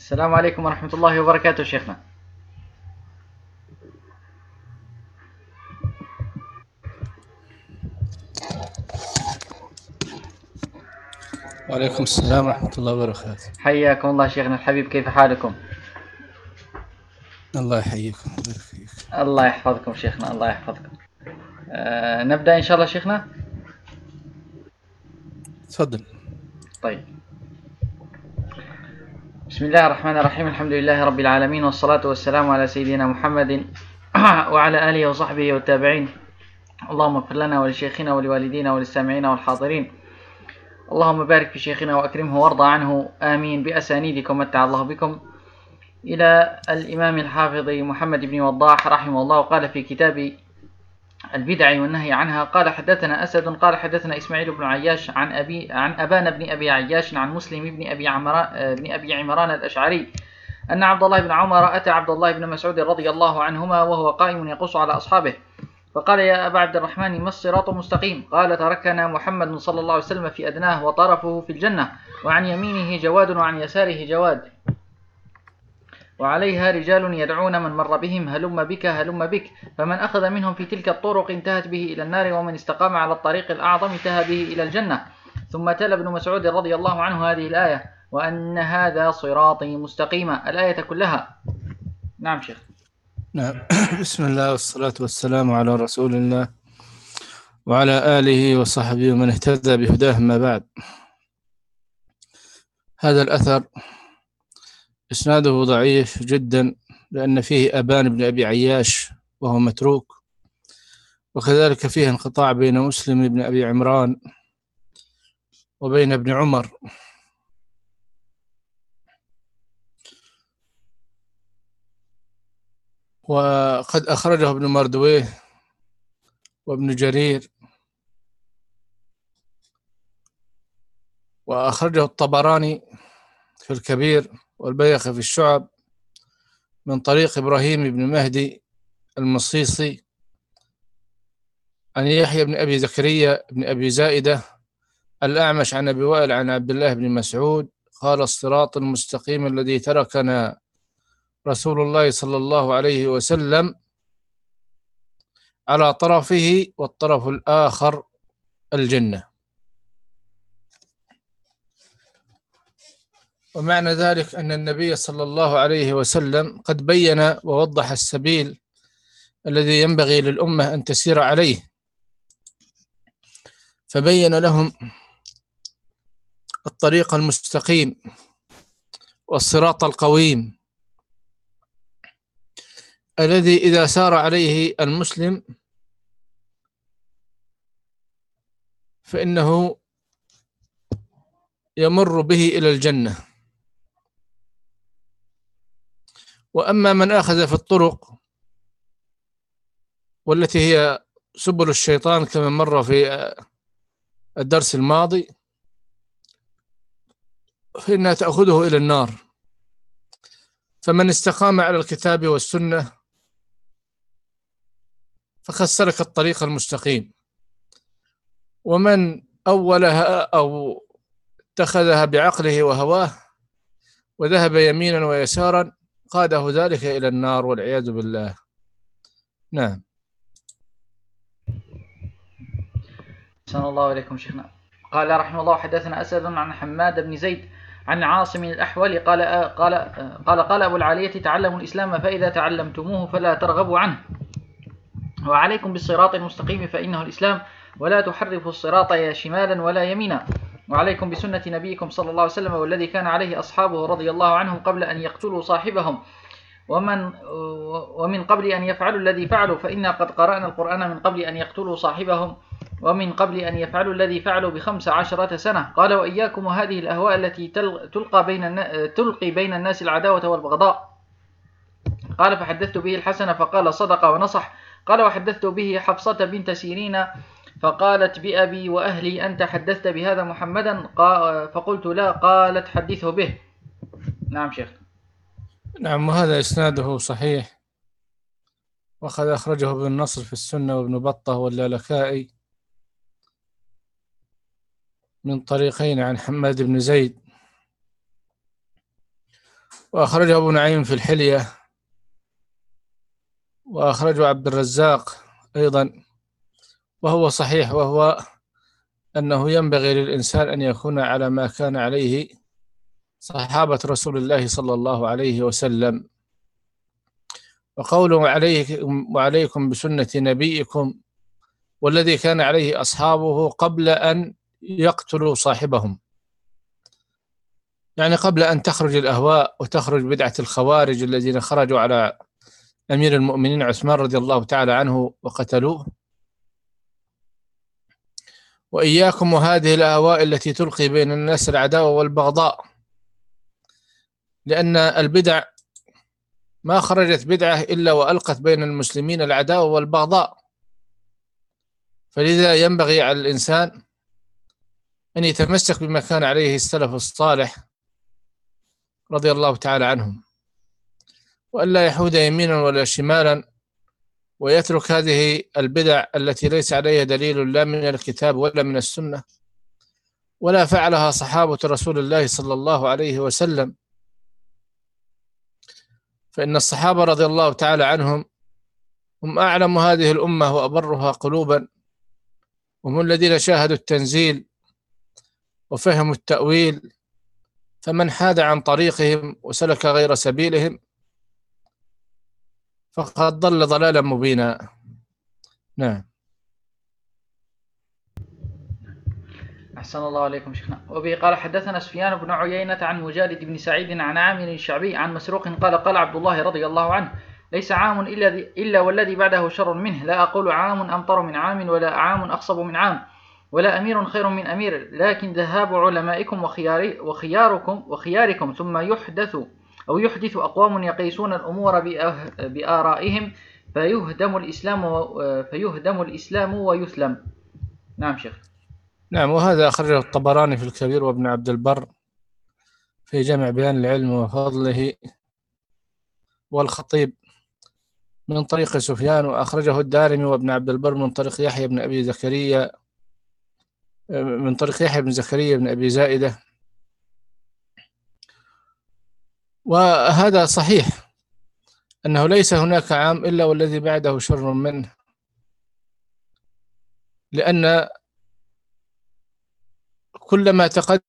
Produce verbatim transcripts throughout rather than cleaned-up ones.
السلام عليكم ورحمة الله وبركاته شيخنا. وعليكم السلام ورحمة الله وبركاته. حياكم الله شيخنا الحبيب، كيف حالكم؟ الله يحييكم ويبارك فيك. الله يحفظكم شيخنا، الله يحفظكم. آه نبدأ إن شاء الله شيخنا. تفضل. طيب، بسم الله الرحمن الرحيم. الحمد لله رب العالمين، والصلاة والسلام على سيدنا محمد وعلى آله وصحبه والتابعين. اللهم اغفر لنا ولشيخنا ولوالدينا وللسامعين والحاضرين. اللهم بارك في شيخنا وأكرمه وارضى عنه، آمين. بأسانيدكم متع الله بكم. إلى الإمام الحافظ محمد بن وضاح رحمه الله، قال في كتاب البدع والنهي عنها، قال حدثنا أسد قال حدثنا إسماعيل بن عياش عن أبي عن أبان بن أبي عياش عن مسلم بن أبي عمران بن أبي عمران الأشعري أن عبد الله بن عمر أتى عبد الله بن مسعود رضي الله عنهما وهو قائم يقص على أصحابه، فقال: يا أبا عبد الرحمن، ما الصراط المستقيم؟ قال: تركنا محمد صلى الله عليه وسلم في أدناه وطرفه في الجنة، وعن يمينه جواد وعن يساره جواد، وعليها رجال يدعون من مر بهم: هلم بك هلم بك. فمن أخذ منهم في تلك الطرق انتهت به إلى النار، ومن استقام على الطريق الأعظم انتهى به إلى الجنة. ثم تلا ابن مسعود رضي الله عنه هذه الآية: وأن هذا صراطي مستقيما، الآية كلها. نعم شيخ. نعم. بسم الله والصلاة والسلام على رسول الله وعلى آله وصحبه ومن اهتدى بهداه، ما بعد. هذا الأثر إسناده ضعيف جدا، لأن فيه أبان بن أبي عياش وهو متروك، وكذلك فيه انقطاع بين مسلم بن أبي عمران وبين ابن عمر. وقد أخرجه ابن مردويه وابن جرير، وأخرجه الطبراني في الكبير والبيهقي في الشعب من طريق إبراهيم بن مهدي المصيصي عن يحيى بن أبي زكريا بن أبي زائدة الأعمش عن أبي وائل عن عبد الله بن مسعود قال: الصراط المستقيم الذي تركنا رسول الله صلى الله عليه وسلم على طرفه، والطرف الآخر الجنة. ومعنى ذلك أن النبي صلى الله عليه وسلم قد بين ووضح السبيل الذي ينبغي للأمة أن تسير عليه، فبين لهم الطريق المستقيم والصراط القويم الذي إذا سار عليه المسلم فإنه يمر به إلى الجنة. وأما من أخذ في الطرق والتي هي سبل الشيطان كما مر في الدرس الماضي، فإنها تأخذه إلى النار. فمن استقام على الكتاب والسنة فقد سلك الطريق المستقيم، ومن أولها أو اتخذها بعقله وهواه وذهب يمينا ويسارا قاده ذلك إلى النار والعياذ بالله. نعم. أحسن الله إليكم شيخنا. قال رحمه الله: حدثنا أسد عن حماد بن زيد عن عاصم الأحول قال قال قال قال أبو العالية: تعلموا الإسلام فإذا تعلمتموه فلا ترغبوا عنه، وعليكم بالصراط المستقيم فإنه الإسلام، ولا تحرفوا الصراط يا شمالا ولا يمينا، وعليكم بسنة نبيكم صلى الله عليه وسلم والذي كان عليه أصحابه رضي الله عنهم قبل أن يقتلوا صاحبهم، ومن ومن قبل أن يفعلوا الذي فعلوا، فإنا قد قرأنا القرآن من قبل أن يقتلوا صاحبهم، ومن قبل أن يفعلوا الذي فعلوا بخمس عشرة سنة. قال: وإياكم وهذه الأهواء التي تلقى بين تلقي بين الناس العداوة والبغضاء. قال: فحدثت به الحسن فقال: صدق ونصح. قال: وحدثت به حفصة بنت سيرين فقالت: بأبي وأهلي أنت حدثت بهذا محمدا؟ فقلت: لا. قالت: حدثه به. نعم شيخ. نعم. وهذا إسناده صحيح، وقد أخرجه ابن النصر في السنة وابن بطة واللالكائي من طريقين عن حماد بن زيد. وأخرجه أبو نعيم في الحلية، وأخرجه عبد الرزاق أيضا، وهو صحيح، وهو أنه ينبغي للإنسان أن يكون على ما كان عليه صحابة رسول الله صلى الله عليه وسلم. وقوله عليكم وعليكم بسنة نبيكم والذي كان عليه أصحابه قبل أن يقتلوا صاحبهم، يعني قبل أن تخرج الأهواء وتخرج بدعة الخوارج الذين خرجوا على أمير المؤمنين عثمان رضي الله تعالى عنه وقتلوه. وإياكم وهذه الأهواء التي تلقي بين الناس العداوة والبغضاء، لأن البدع ما خرجت بدعة إلا وألقت بين المسلمين العداوة والبغضاء. فلذا ينبغي على الإنسان أن يتمسك بما كان عليه السلف الصالح رضي الله تعالى عنهم، وأن لا يحود يمينا ولا شمالا، ويترك هذه البدع التي ليس عليها دليل لا من الكتاب ولا من السنة، ولا فعلها صحابة رسول الله صلى الله عليه وسلم. فإن الصحابة رضي الله تعالى عنهم هم أعلم هذه الأمة وأبرها قلوبا، وهم الذين شاهدوا التنزيل وفهموا التأويل، فمن حاد عن طريقهم وسلك غير سبيلهم فقد ضل ضلالا مبينا. نعم. أحسن الله عليكم شيخنا. وبه قال حدثنا سفيان بن عيينة عن مجالد بن سعيد عن عامر الشعبي عن مسروق قال قال عبد الله رضي الله عنه: ليس عام إلا, إلا والذي بعده شر منه، لا أقول عام أمطر من عام ولا عام أخصب من عام ولا أمير خير من أمير، لكن ذهاب علمائكم وخيار وخياركم وخياركم ثم يحدث أو يحدث أقوام يقيسون الأمور بآرائهم فيهدم الإسلام فيهدم الإسلام ويسلم. نعم شيخ. نعم. وهذا أخرجه الطبراني في الكبير وابن عبد البر في جمع بيان العلم وفضله، والخطيب من طريق سفيان، وأخرجه الدارمي وابن عبد البر من طريق يحيى بن أبي زكريا من طريق يحيى بن زكريا بن أبي زائدة. وهذا صحيح أنه ليس هناك عام إلا والذي بعده شر منه، لأن كلما تقدمت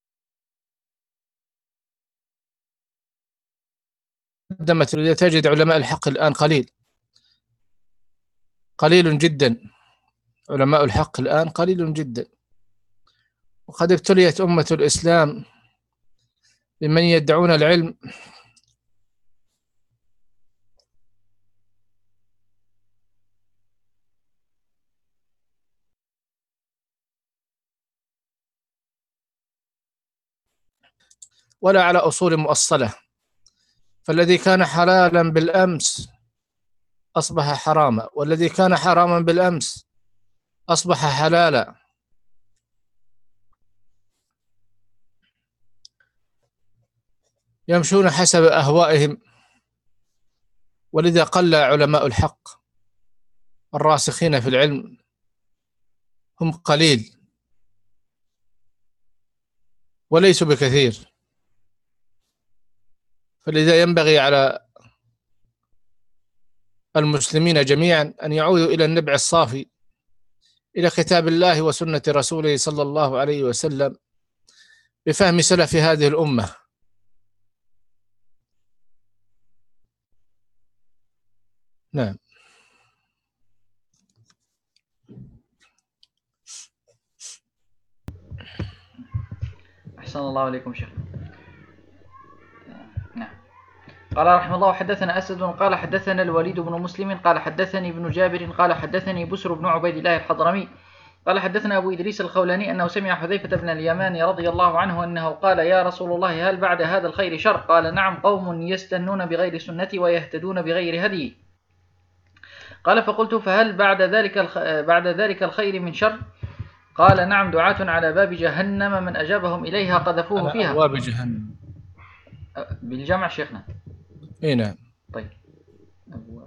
تجد علماء الحق الآن قليل قليل جدا، علماء الحق الآن قليل جدا، وقد ابتليت أمة الإسلام بمن يدعون العلم ولا على أصول مؤصلة، فالذي كان حلالا بالأمس أصبح حراما، والذي كان حراما بالأمس أصبح حلالا. يمشون حسب أهوائهم، ولذا قل علماء الحق الراسخين في العلم، هم قليل وليسوا بكثير. فلذا ينبغي على المسلمين جميعا أن يعودوا إلى النبع الصافي، إلى كتاب الله وسنة رسوله صلى الله عليه وسلم، بفهم سلف هذه الأمة. نعم. أحسن الله عليكم شيخ. نعم. قال رحمه الله حدثنا أسد قال حدثنا الوليد بن مسلم قال حدثني ابن جابر قال حدثني بسر بن عبيد الله الحضرمي قال حدثنا أبو إدريس الخولاني أنه سمع حذيفة بن اليمان رضي الله عنه أنه قال: يا رسول الله، هل بعد هذا الخير شر؟ قال: نعم، قوم يستنون بغير سنتي ويهتدون بغير هدي. قال: فقلت: فهل بعد ذلك الخ... بعد ذلك الخير من شر؟ قال: نعم، دعاة على باب جهنم من أجابهم إليها قذفوه فيها. على أبواب جهنم بالجمع شيخنا. إيه نعم. طيب. أبواب.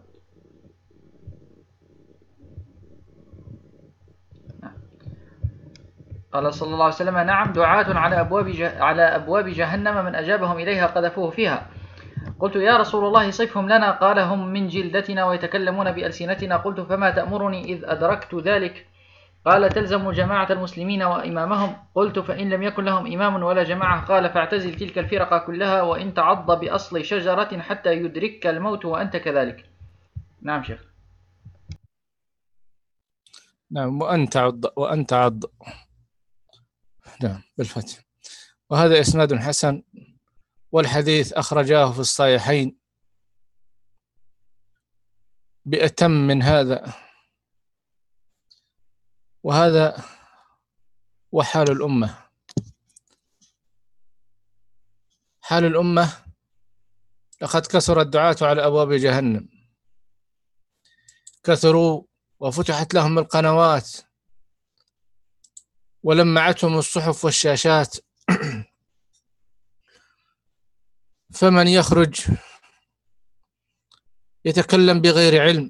نعم. قال صلى الله عليه وسلم: نعم، دعاة على أبواب ج... على أبواب جهنم من أجابهم إليها قذفوه فيها. قلت يا رسول الله صفهم لنا. قال هم من جلدتنا ويتكلمون بألسنتنا. قلت فما تأمرني إذ أدركت ذلك؟ قال تلزم جماعة المسلمين وإمامهم. قلت فإن لم يكن لهم إمام ولا جماعة؟ قال فاعتزل تلك الفرق كلها وإن تعض بأصل شجرة حتى يدركك الموت وأنت كذلك. نعم شيخ. نعم وأن تعض وأن تعض نعم بالفتح. وهذا إسناد حسن، والحديث أخرجاه في الصحيحين بأتم من هذا. وهذا وحال الأمة، حال الأمة لقد كثر الدعاة على أبواب جهنم، كثروا وفتحت لهم القنوات ولمعتهم الصحف والشاشات فمن يخرج يتكلم بغير علم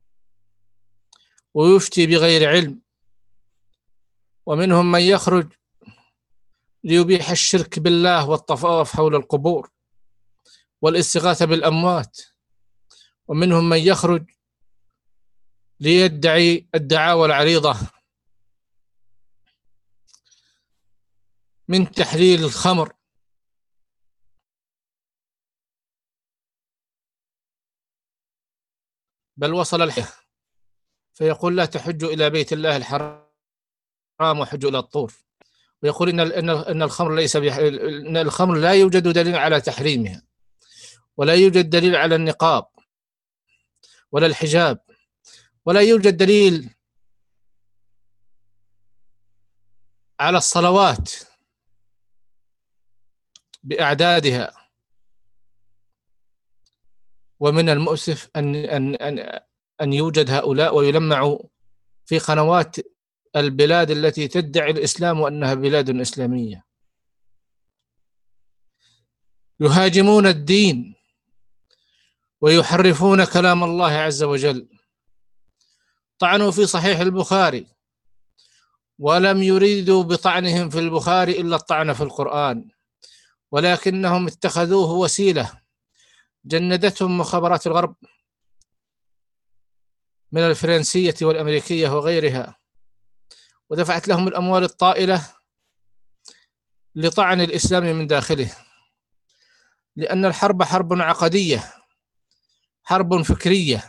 ويفتي بغير علم، ومنهم من يخرج ليبيح الشرك بالله والطواف حول القبور والاستغاثة بالأموات، ومنهم من يخرج ليدعي الدعاوى العريضة من تحليل الخمر بل وصل الحياة فيقول لا تحج إلى بيت الله الحرام وحج إلى الطور، ويقول إن إن إن الخمر ليس إن الخمر لا يوجد دليل على تحريمها، ولا يوجد دليل على النقاب ولا الحجاب، ولا يوجد دليل على الصلوات بأعدادها. ومن المؤسف أن أن أن أن يوجد هؤلاء ويلمعوا في قنوات البلاد التي تدعي الإسلام وأنها بلاد إسلامية، يهاجمون الدين ويحرفون كلام الله عز وجل. طعنوا في صحيح البخاري ولم يريدوا بطعنهم في البخاري إلا الطعن في القرآن، ولكنهم اتخذوه وسيلة جندتهم مخابرات الغرب من الفرنسية والأمريكية وغيرها، ودفعت لهم الأموال الطائلة لطعن الإسلام من داخله، لأن الحرب حرب عقدية، حرب فكرية.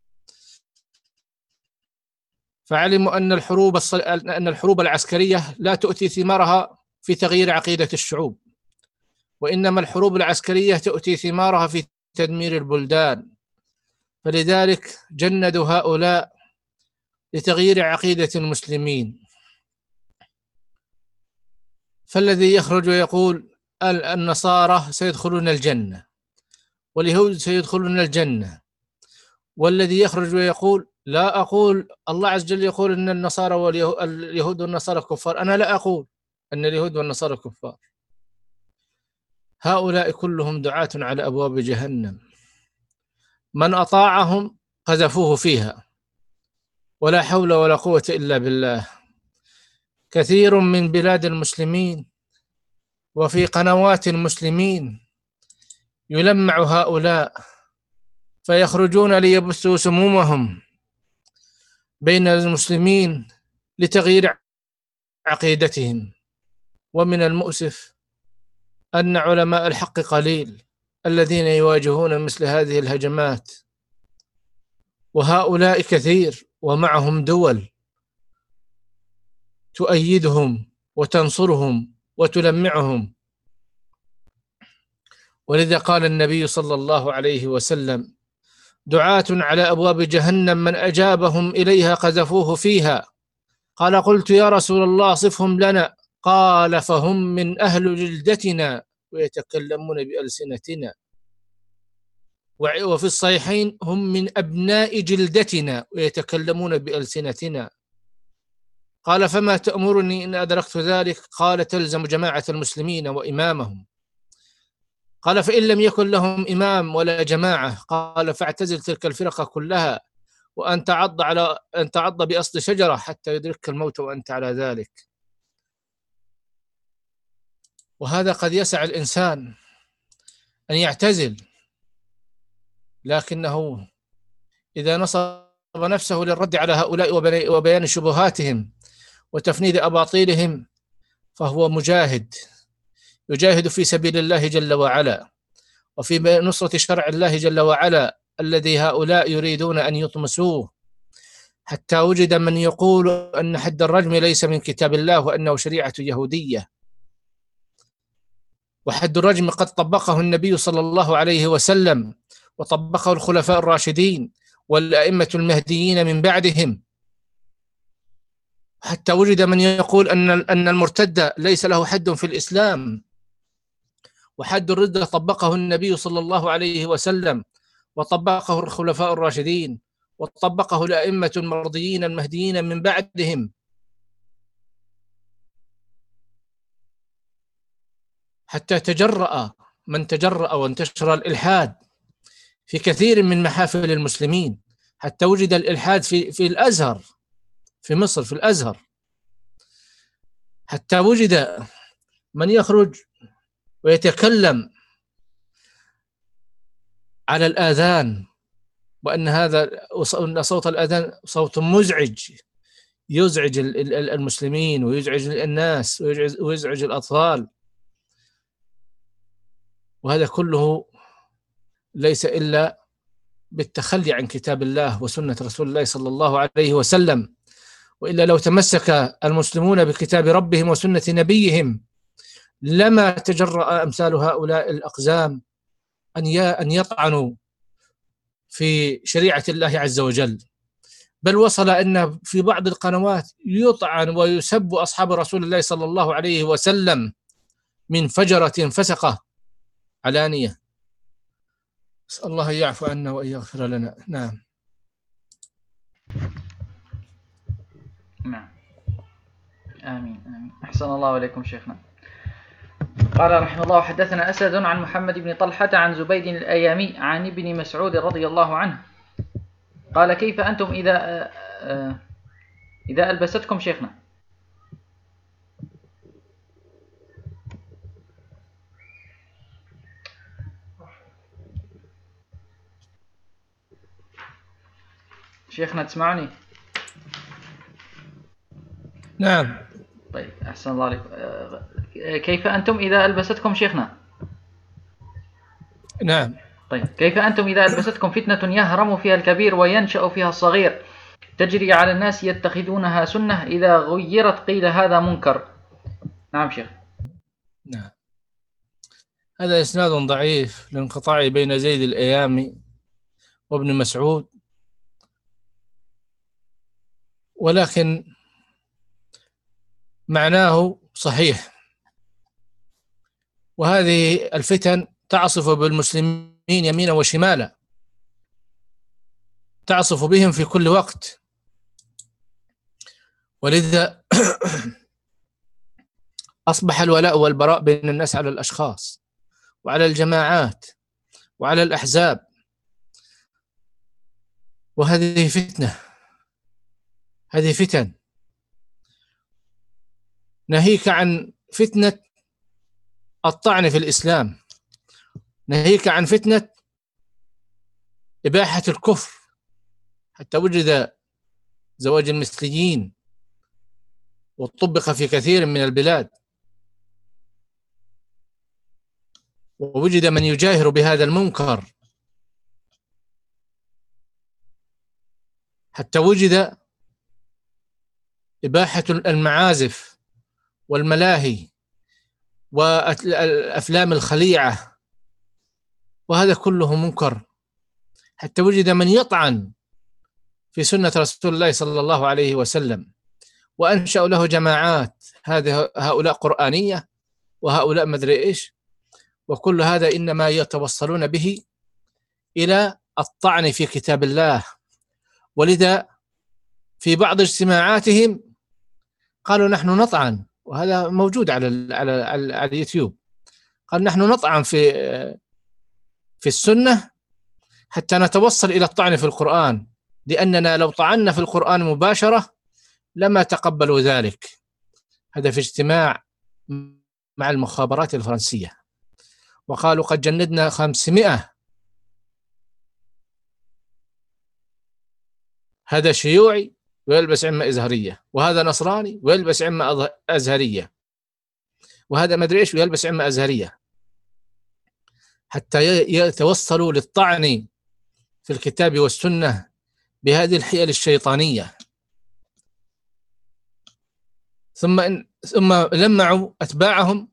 فعلموا أن الحروب أن الحروب العسكرية لا تؤتي ثمارها في تغيير عقيدة الشعوب، وإنما الحروب العسكرية تؤتي ثمارها في تدمير البلدان. فلذلك جندوا هؤلاء لتغيير عقيدة المسلمين. فالذي يخرج ويقول النصارى سيدخلون الجنة واليهود سيدخلون الجنة، والذي يخرج ويقول لا أقول الله عز وجل يقول أن النصارى واليهود والنصارى كفار، أنا لا أقول أن اليهود والنصارى كفار. هؤلاء كلهم دعاة على أبواب جهنم، من أطاعهم قذفوه فيها، ولا حول ولا قوة إلا بالله. كثير من بلاد المسلمين وفي قنوات المسلمين يلمع هؤلاء فيخرجون ليبثوا سمومهم بين المسلمين لتغيير عقيدتهم. ومن المؤسف أن علماء الحق قليل الذين يواجهون مثل هذه الهجمات، وهؤلاء كثير ومعهم دول تؤيدهم وتنصرهم وتلمعهم. ولذا قال النبي صلى الله عليه وسلم دعاة على أبواب جهنم من أجابهم إليها قذفوه فيها. قال قلت يا رسول الله صفهم لنا. قال فهم من أهل جلدتنا ويتكلمون بألسنتنا. وفي الصحيحين هم من أبناء جلدتنا ويتكلمون بألسنتنا. قال فما تأمرني إن أدركت ذلك؟ قال تلزم جماعة المسلمين وإمامهم. قال فإن لم يكن لهم إمام ولا جماعة؟ قال فاعتزل تلك الفرقة كلها وأن تعض على أن تعض بأصل شجرة حتى يدرك الموت وأنت على ذلك. وهذا قد يسع الإنسان أن يعتزل لكنه إذا نصب نفسه للرد على هؤلاء وبيان شبهاتهم وتفنيد أباطيلهم فهو مجاهد، يجاهد في سبيل الله جل وعلا وفي نصرة شرع الله جل وعلا الذي هؤلاء يريدون أن يطمسوه، حتى وجد من يقول أن حد الرجم ليس من كتاب الله وأنه شريعة يهودية. وحد الرجم قد طبقه النبي صلى الله عليه وسلم وطبقه الخلفاء الراشدين والأئمة المهديين من بعدهم، حتى وجد من يقول أن أن المرتد ليس له حد في الإسلام، وحد الردة طبقه النبي صلى الله عليه وسلم وطبقه الخلفاء الراشدين وطبقه الأئمة المرضيين المهديين من بعدهم، حتى تجرأ من تجرأ وانتشر الإلحاد في كثير من محافل المسلمين، حتى وجد الإلحاد في في الأزهر في مصر في الأزهر، حتى وجد من يخرج ويتكلم على الآذان وأن هذا أن صوت الآذان صوت مزعج يزعج المسلمين ويزعج الناس ويزعج الأطفال، وهذا كله ليس إلا بالتخلي عن كتاب الله وسنة رسول الله صلى الله عليه وسلم. وإلا لو تمسك المسلمون بكتاب ربهم وسنة نبيهم لما تجرأ أمثال هؤلاء الأقزام أن أن يطعنوا في شريعة الله عز وجل، بل وصل أن في بعض القنوات يطعن ويسب أصحاب رسول الله صلى الله عليه وسلم من فجرة فسقة علانية. أسأل الله يعفو عنا وأن يغفر لنا. نعم. نعم. آمين آمين. أحسن الله إليكم شيخنا. قال رحمه الله: حدثنا أسد عن محمد بن طلحة عن زبيد الأيامي عن ابن مسعود رضي الله عنه قال: كيف أنتم إذا إذا ألبستكم شيخنا شيخنا تسمعني؟ نعم. طيب أحسن الله عليكم. كيف أنتم إذا ألبستكم شيخنا؟ نعم. طيب كيف أنتم إذا ألبستكم فتنة يهرم فيها الكبير وينشأ فيها الصغير تجري على الناس يتخذونها سنة إذا غيرت قيل هذا منكر؟ نعم شيخ. نعم. هذا إسناد ضعيف لانقطاع بين زيد الأيامي وابن مسعود، ولكن معناه صحيح. وهذه الفتن تعصف بالمسلمين يمينا وشمالا، تعصف بهم في كل وقت، ولذا أصبح الولاء والبراء بين الناس على الأشخاص وعلى الجماعات وعلى الأحزاب، وهذه فتنة، هذه فتن. ناهيك عن فتنة الطعن في الإسلام، ناهيك عن فتنة إباحة الكفر، حتى وجد زواج المثليين وطبق في كثير من البلاد، ووجد من يجاهر بهذا المنكر، حتى وجد إباحة المعازف والملاهي والأفلام الخليعة، وهذا كله منكر، حتى وجد من يطعن في سنة رسول الله صلى الله عليه وسلم وأنشأوا له جماعات، هذه هؤلاء قرآنية وهؤلاء مدري إيش، وكل هذا إنما يتوصلون به إلى الطعن في كتاب الله. ولذا في بعض اجتماعاتهم قالوا نحن نطعن، وهذا موجود على على على اليوتيوب، قال نحن نطعن في في السنة حتى نتوصل إلى الطعن في القرآن، لأننا لو طعنا في القرآن مباشرة لما تقبلوا ذلك. هذا في اجتماع مع المخابرات الفرنسية، وقالوا قد جندنا خمسمائة هذا شيوعي ويلبس عمة إزهرية، وهذا نصراني ويلبس عمة أزهرية، وهذا ما أدري إيش ويلبس عمة أزهرية، حتى يتوصلوا للطعن في الكتاب والسنة بهذه الحيل الشيطانية. ثم إن ثم لمعوا أتباعهم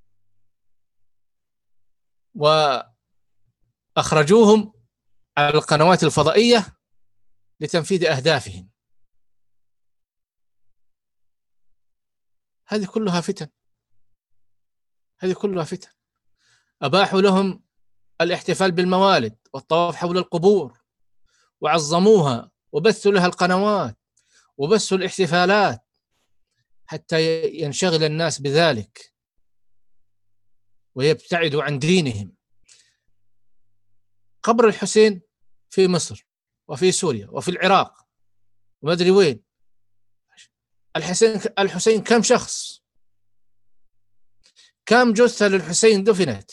وأخرجوهم على القنوات الفضائية لتنفيذ أهدافهم. هذه كلها فتن، هذه كلها فتن. أباحوا لهم الاحتفال بالموالد والطواف حول القبور، وعظموها وبثوا لها القنوات وبثوا الاحتفالات حتى ينشغل الناس بذلك ويبتعدوا عن دينهم. قبر الحسين في مصر وفي سوريا وفي العراق وما أدري وين. الحسين الحسين كم شخص، كم جثة للحسين دفنت؟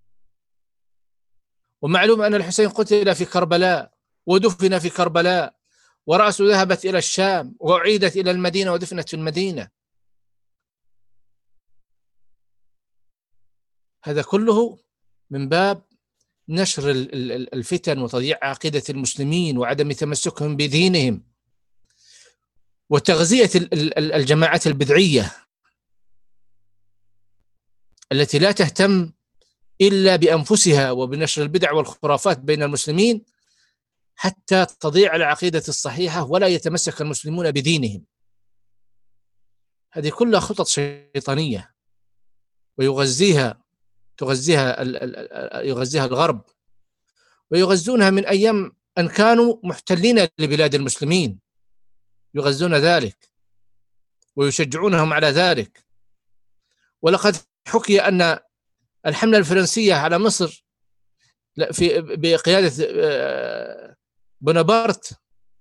ومعلوم أن الحسين قتل في كربلاء ودفن في كربلاء، ورأسه ذهبت إلى الشام وأعيدت إلى المدينة ودفنت في المدينة. هذا كله من باب نشر الفتن وتضييع عقيدة المسلمين وعدم تمسكهم بدينهم وتغذية الجماعات البدعية التي لا تهتم إلا بأنفسها وبنشر البدع والخرافات بين المسلمين حتى تضيع العقيدة الصحيحة ولا يتمسك المسلمون بدينهم. هذه كلها خطط شيطانية ويغذيها تغذيها يغذيها الغرب، ويغذونها من أيام أن كانوا محتلين لبلاد المسلمين، يغذون ذلك ويشجعونهم على ذلك. ولقد حكي أن الحملة الفرنسية على مصر في بقيادة بونابرت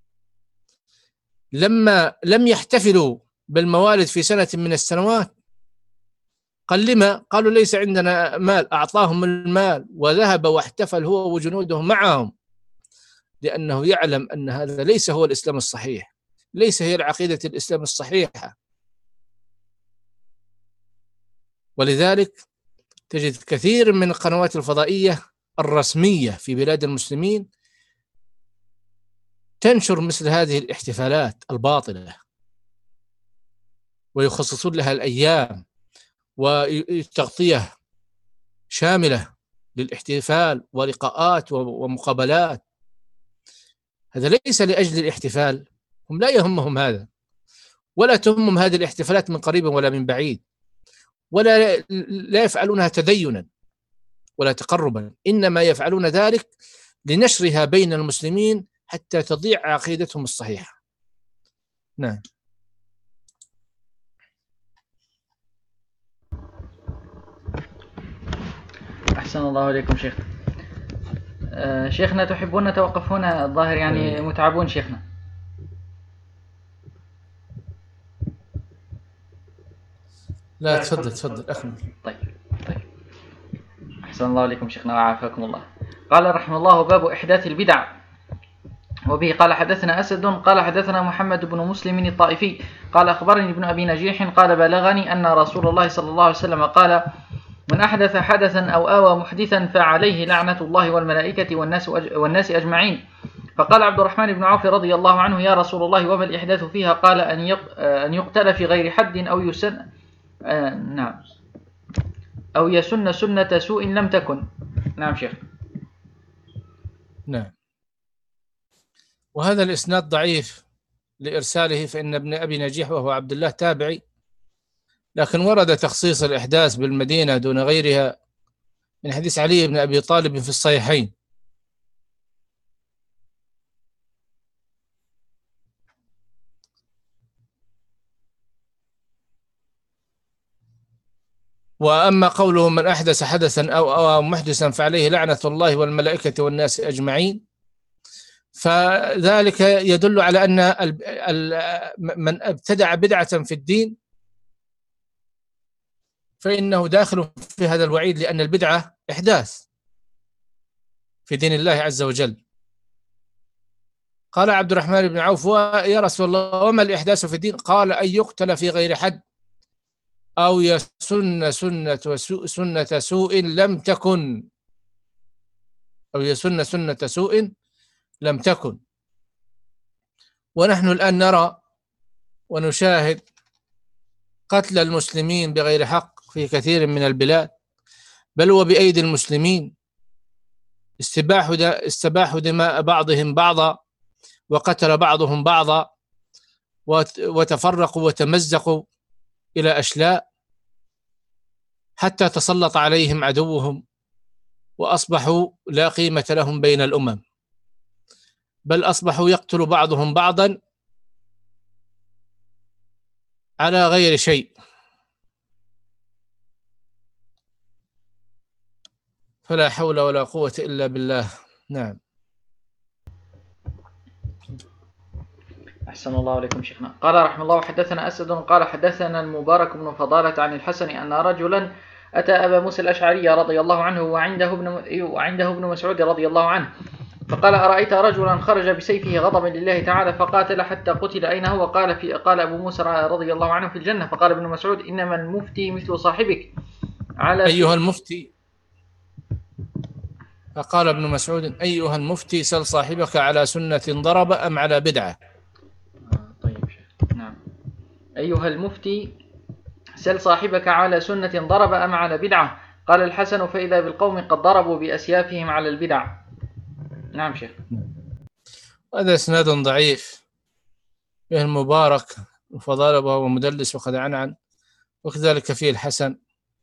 لما لم يحتفلوا بالموالد في سنة من السنوات قال لما؟ قالوا ليس عندنا مال. أعطاهم المال وذهب واحتفل هو وجنوده معهم، لأنه يعلم أن هذا ليس هو الإسلام الصحيح، ليس هي العقيدة الإسلام الصحيحة. ولذلك تجد كثير من القنوات الفضائية الرسمية في بلاد المسلمين تنشر مثل هذه الاحتفالات الباطلة، ويخصصون لها الأيام وتغطية شاملة للاحتفال ولقاءات ومقابلات. هذا ليس لأجل الاحتفال، هم لا يهمهم هذا، ولا تهمهم هذه الاحتفالات من قريب ولا من بعيد، ولا لا يفعلونها تدينا ولا تقربا، إنما يفعلون ذلك لنشرها بين المسلمين حتى تضيع عقيدتهم الصحيحة. نعم. أحسن الله إليكم شيخ. آه شيخنا تحبون نتوقف هنا؟ الظاهر يعني متعبون شيخنا. لا تفضل تفضل أكمل. طيب طيب. أحسن الله إليكم شيخنا وعافاكم الله. قال رحمه الله: باب إحداث البدع. وبه قال حدثنا أسد قال حدثنا محمد بن مسلم الطائفي قال أخبرني ابن أبي نجيح قال بلغني أن رسول الله صلى الله عليه وسلم قال: من أحدث حدثا أو آوى محدثا فعليه لعنة الله والملائكة والناس, والناس أجمعين. فقال عبد الرحمن بن عوف رضي الله عنه: يا رسول الله وما الإحداث فيها؟ قال: أن يقتل في غير حد أو يسن آه نعم أو يسن سنة سوء لم تكن. نعم شيخ. نعم. وهذا الإسناد ضعيف لإرساله، فإن ابن أبي نجيح وهو عبد الله تابعي، لكن ورد تخصيص الإحداث بالمدينة دون غيرها من حديث علي بن أبي طالب في الصحيحين. وأما قوله من أحدث حدثا أو أو محدثا فعليه لعنة الله والملائكة والناس أجمعين، فذلك يدل على أن من ابتدع بدعة في الدين فإنه داخل في هذا الوعيد، لأن البدعة إحداث في دين الله عز وجل. قال عبد الرحمن بن عوف: يا رسول الله، وما الإحداث في الدين؟ قال: أن يقتل في غير حد، أو يسن سنة وسوء سنة سوء لم تكن، أو يسن سنة سوء لم تكن. ونحن الآن نرى ونشاهد قتل المسلمين بغير حق في كثير من البلاد، بل وبأيدي المسلمين، استباحوا دماء بعضهم بعضا، وقتل بعضهم بعضا، وتفرقوا وتمزقوا إلى أشلاء، حتى تسلط عليهم عدوهم وأصبحوا لا قيمة لهم بين الأمم، بل أصبحوا يقتل بعضهم بعضا على غير شيء. فلا حول ولا قوة إلا بالله. نعم. أحسن الله عليكم شيخنا. قال رحمه الله: حدثنا أسد قال حدثنا المبارك بن فضالة عن الحسن أن رجلا أتى أبا موسى الأشعري رضي الله عنه وعنده ابن وعنده ابن مسعود رضي الله عنه، فقال: أرأيت رجلا خرج بسيفه غضبا لله تعالى فقاتل حتى قتل، أين هو؟ قال في قال أبو موسى رضي الله عنه: في الجنة. فقال ابن مسعود: إنما المفتي مثل صاحبك على أيها المفتي فقال ابن مسعود: أيها المفتي، سل صاحبك على سنة ضرب أم على بدعة؟ طيب شيخ. نعم. أيها المفتي، سل صاحبك على سنة ضرب أم على بدعة؟ قال الحسن: فإذا بالقوم قد ضربوا بأسيافهم على البدع. نعم شيخ. هذا إسناد ضعيف، فيه المبارك وفضاله وهو مدلس وقد عنعن، وكذلك فيه الحسن.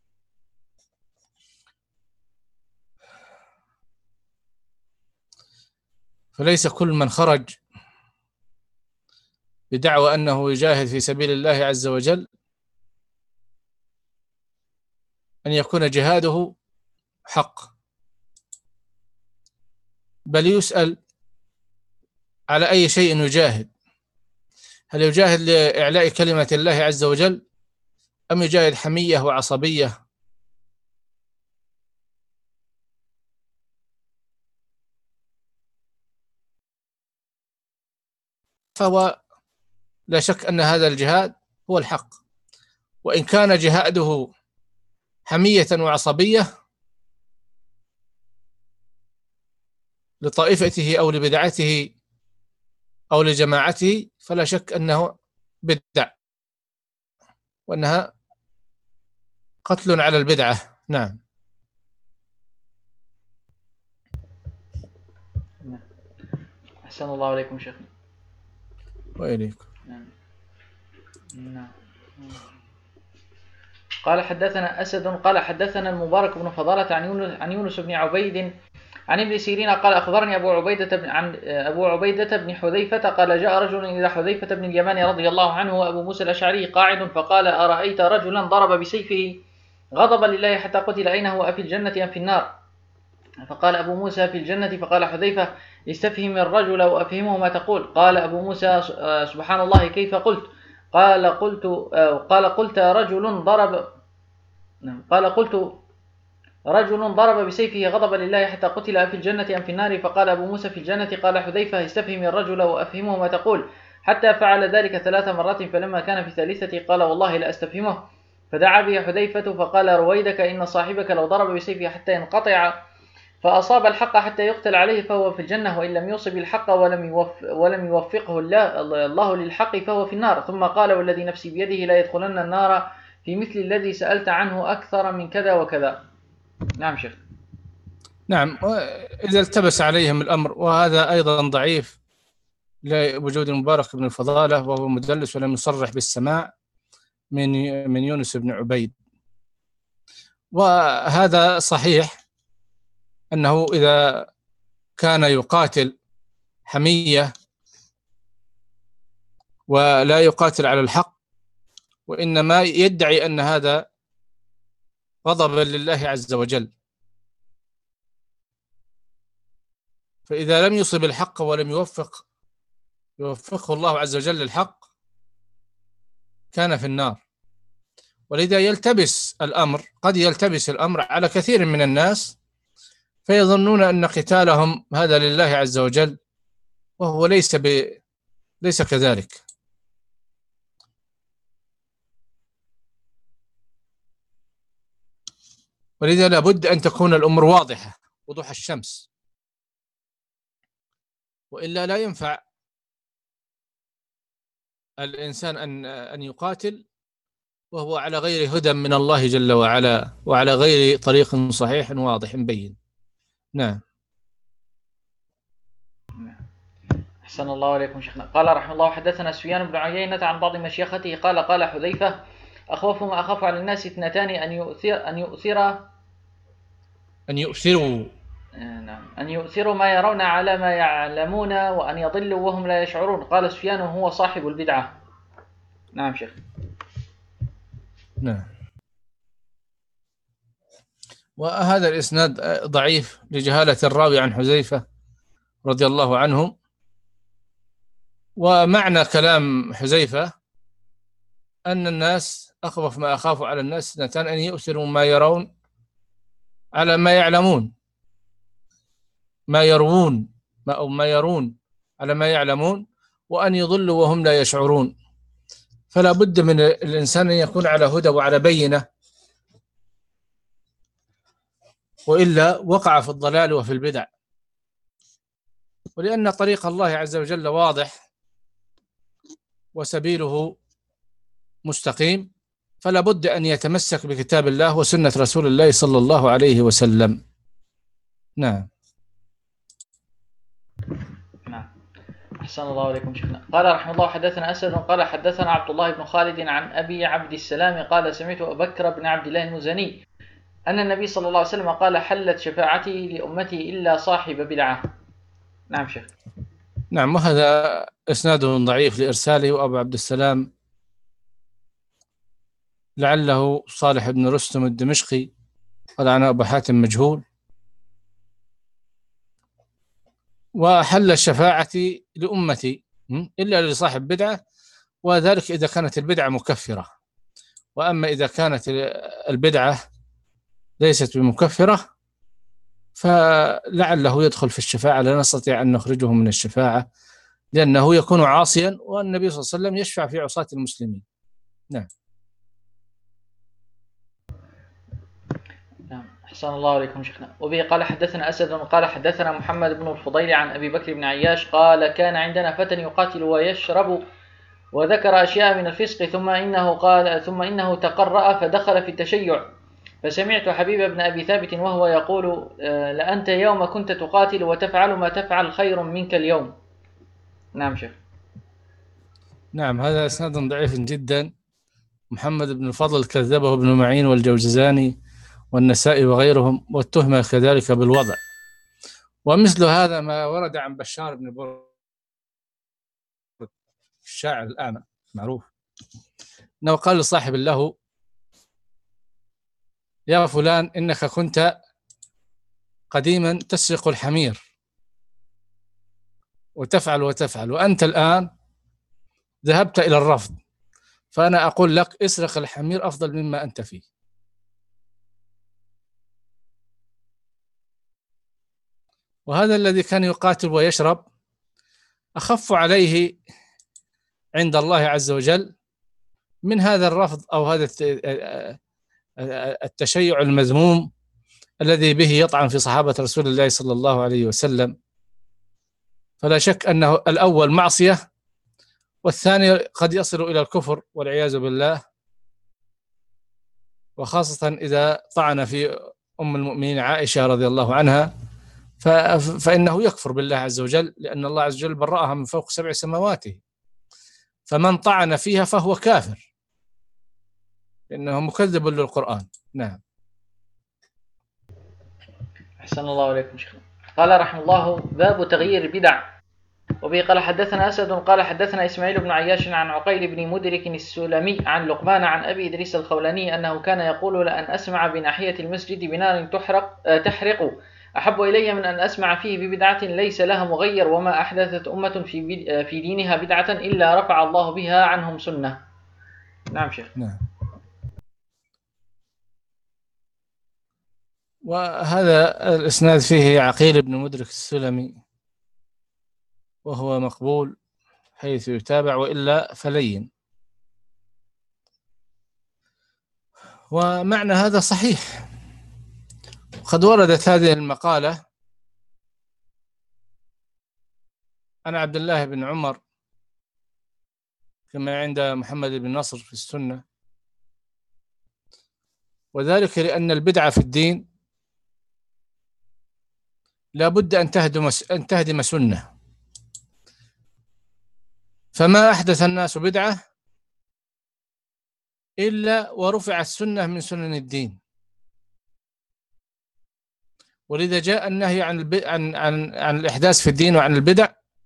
فليس كل من خرج بدعوى أنه يجاهد في سبيل الله عز وجل أن يكون جهاده حق، بل يسأل على أي شيء يجاهد، هل يجاهد لإعلاء كلمة الله عز وجل أم يجاهد حمية وعصبية؟ فهو لا شك أن هذا الجهاد هو الحق، وإن كان جهاده حمية وعصبية لطائفته أو لبدعته أو لجماعته فلا شك أنه بدع، وأنها قتل على البدعة. نعم. أحسن الله عليكم شيخنا. وإليكم. نعم. نعم. قال حدثنا أسد قال حدثنا المبارك بن فضالة عن يونس, عن يونس بن عبيد عن ابن سيرين قال: أخبرني أبو عبيدة بن عن أبو عبيدة بن حذيفة قال: جاء رجل إلى حذيفة بن اليمان رضي الله عنه وأبو موسى الأشعري قاعد، فقال: أرأيت رجلا ضرب بسيفه غضبا لله حتى قتل، أين هو؟ أفي الجنة أم في النار؟ فقال أبو موسى: في الجنة. فقال حذيفة: استفهم الرجل وأفهمه ما تقول. قال أبو موسى: سبحان الله، كيف قلت؟ قال قلت قال قلت رجل ضرب قال قلت رجل ضرب بسيفه غضبا لله حتى قتل في الجنة أم في النار؟ فقال أبو موسى: في الجنة. قال حذيفة: استفهم الرجل وأفهمه ما تقول، حتى فعل ذلك ثلاث مرات، فلما كان في ثالثة قال: والله لا أستفهمه. فدعا به حذيفة فقال: رويدك، إن صاحبك لو ضرب بسيفه حتى ينقطع فأصاب الحق حتى يقتل عليه فهو في الجنة، وإن لم يصب الحق ولم, يوف ولم يوفقه الله, الله للحق فهو في النار. ثم قال: والذي نفسي بيده لا يدخلن النار في مثل الذي سألت عنه أكثر من كذا وكذا. نعم شيخ. نعم. إذا التبس عليهم الأمر، وهذا أيضا ضعيف لوجود المبارك بن الفضالة وهو مدلس ولم يصرح بالسماع من من يونس بن عبيد. وهذا صحيح أنه إذا كان يقاتل حمية ولا يقاتل على الحق، وإنما يدعي أن هذا غضبا لله عز وجل، فإذا لم يصب الحق ولم يوفق يوفقه الله عز وجل للحق كان في النار. ولذا يلتبس الأمر، قد يلتبس الأمر على كثير من الناس، فيظنون أن قتالهم هذا لله عز وجل، وهو ليس ب... ليس كذلك. ولذا لابد أن تكون الأمور واضحة وضوح الشمس، وإلا لا ينفع الإنسان أن أن يقاتل وهو على غير هدى من الله جل وعلا، وعلى غير طريق صحيح واضح بين. نعم. أحسن الله عليكم شيخنا. قال رحمه الله: حدثنا سفيان بن عيينة عن بعض مشيخته قال: قال حذيفة: أخوف ما أخاف على الناس اثنتان، أن يؤثر أن يؤثر أن يؤثروا نعم أن يؤثروا ما يرون على ما يعلمون، وأن يضلوا وهم لا يشعرون. قال سفيان: هو صاحب البدعة. نعم شيخ. نعم. وهذا الإسناد ضعيف لجهالة الراوي عن حذيفة رضي الله عنه. ومعنى كلام حذيفة أن الناس أخوف ما أخاف على الناس اثنتان، أن يؤثروا ما يرون على ما يعلمون، ما يروون ما أو ما يرون على ما يعلمون، وأن يضلوا وهم لا يشعرون. فلا بد من الإنسان أن يكون على هدى وعلى بينة، وإلا وقع في الضلال وفي البدع. ولأن طريق الله عز وجل واضح وسبيله مستقيم، فلا بد أن يتمسك بكتاب الله وسنة رسول الله صلى الله عليه وسلم. نعم. نعم. أحسن الله عليكم شيخنا. قال رحمه الله: حدثنا أسد قال حدثنا عبد الله بن خالد عن أبي عبد السلام قال: سمعت أبا بكر بن عبد الله المزني أن النبي صلى الله عليه وسلم قال: حلت شفاعتي لأمتي إلا صاحب بدعة. نعم شيخ. نعم. وهذا إسناد ضعيف لإرساله، وأبو عبد السلام لعله صالح بن رستم الدمشقي، قال عن أبو حاتم مجهول. وحل الشفاعة لأمتي إلا لصاحب بدعة، وذلك إذا كانت البدعة مكفرة. وأما إذا كانت البدعة ليست بمكفرة فلعله يدخل في الشفاعة، لا نستطيع أن نخرجه من الشفاعة لأنه يكون عاصيا، والنبي صلى الله عليه وسلم يشفع في عصاة المسلمين. نعم. نعم. أحسن الله عليكم شيخنا. وبه قال حدثنا أسد قال حدثنا محمد بن الفضيل عن أبي بكر بن عياش قال: كان عندنا فتى يقاتل ويشرب، وذكر أشياء من الفسق، ثم إنه قال ثم إنه تقرأ فدخل في التشيع، فسمعت حبيب بن أبي ثابت وهو يقول: لأنت يوم كنت تقاتل وتفعل ما تفعل خير منك اليوم. نعم شيخ. نعم. هذا إسناد ضعيف جدا. محمد بن الفضل كذبه ابن معين والجوزجاني والنسائي وغيرهم، واتهم كذلك بالوضع. ومثل هذا ما ورد عن بشار بن برد الشاعر الآن معروف، أنه قال لصاحب له: يا فلان، إنك كنت قديما تسرق الحمير وتفعل وتفعل، وأنت الآن ذهبت إلى الرفض، فأنا أقول لك اسرق الحمير أفضل مما أنت فيه. وهذا الذي كان يقاتل ويشرب أخف عليه عند الله عز وجل من هذا الرفض أو هذا التشيع المذموم الذي به يطعن في صحابة رسول الله صلى الله عليه وسلم. فلا شك أنه الأول معصية، والثاني قد يصل إلى الكفر والعياذ بالله، وخاصة إذا طعن في أم المؤمنين عائشة رضي الله عنها، فإنه يكفر بالله عز وجل، لأن الله عز وجل برأها من فوق سبع سماواته. فمن طعن فيها فهو كافر، لأنه مكذب للقرآن. نعم. أحسن الله عليكم شيخنا. قال رحمه الله: باب تغيير البدع. وبه قال حدثنا أسد قال حدثنا إسماعيل بن عياش عن عقيل بن مدرك السلمي عن لقمان عن أبي إدريس الخولاني أنه كان يقول: لأن أسمع بناحية المسجد بنار تحرق تحرق أحب إلي من أن أسمع فيه ببدعة ليس لها مغير، وما أحدثت أمة في في دينها بدعة إلا رفع الله بها عنهم سنة. نعم شيخ. نعم. وهذا الإسناد فيه عقيل بن مدرك السلمي، وهو مقبول حيث يتابع، وإلا فلين. ومعنى هذا صحيح. قد وردت هذه المقالة عن عبد الله بن عمر كما عند محمد بن نصر في السنة، وذلك لأن البدعة في الدين لا بد أن تهدم أن تهدم سنة، فما أحدث الناس بدعة إلا ورفعت سنة من سنن الدين. ولذا جاء النهي عن الب... عن عن عن الإحداث في الدين وعن البدع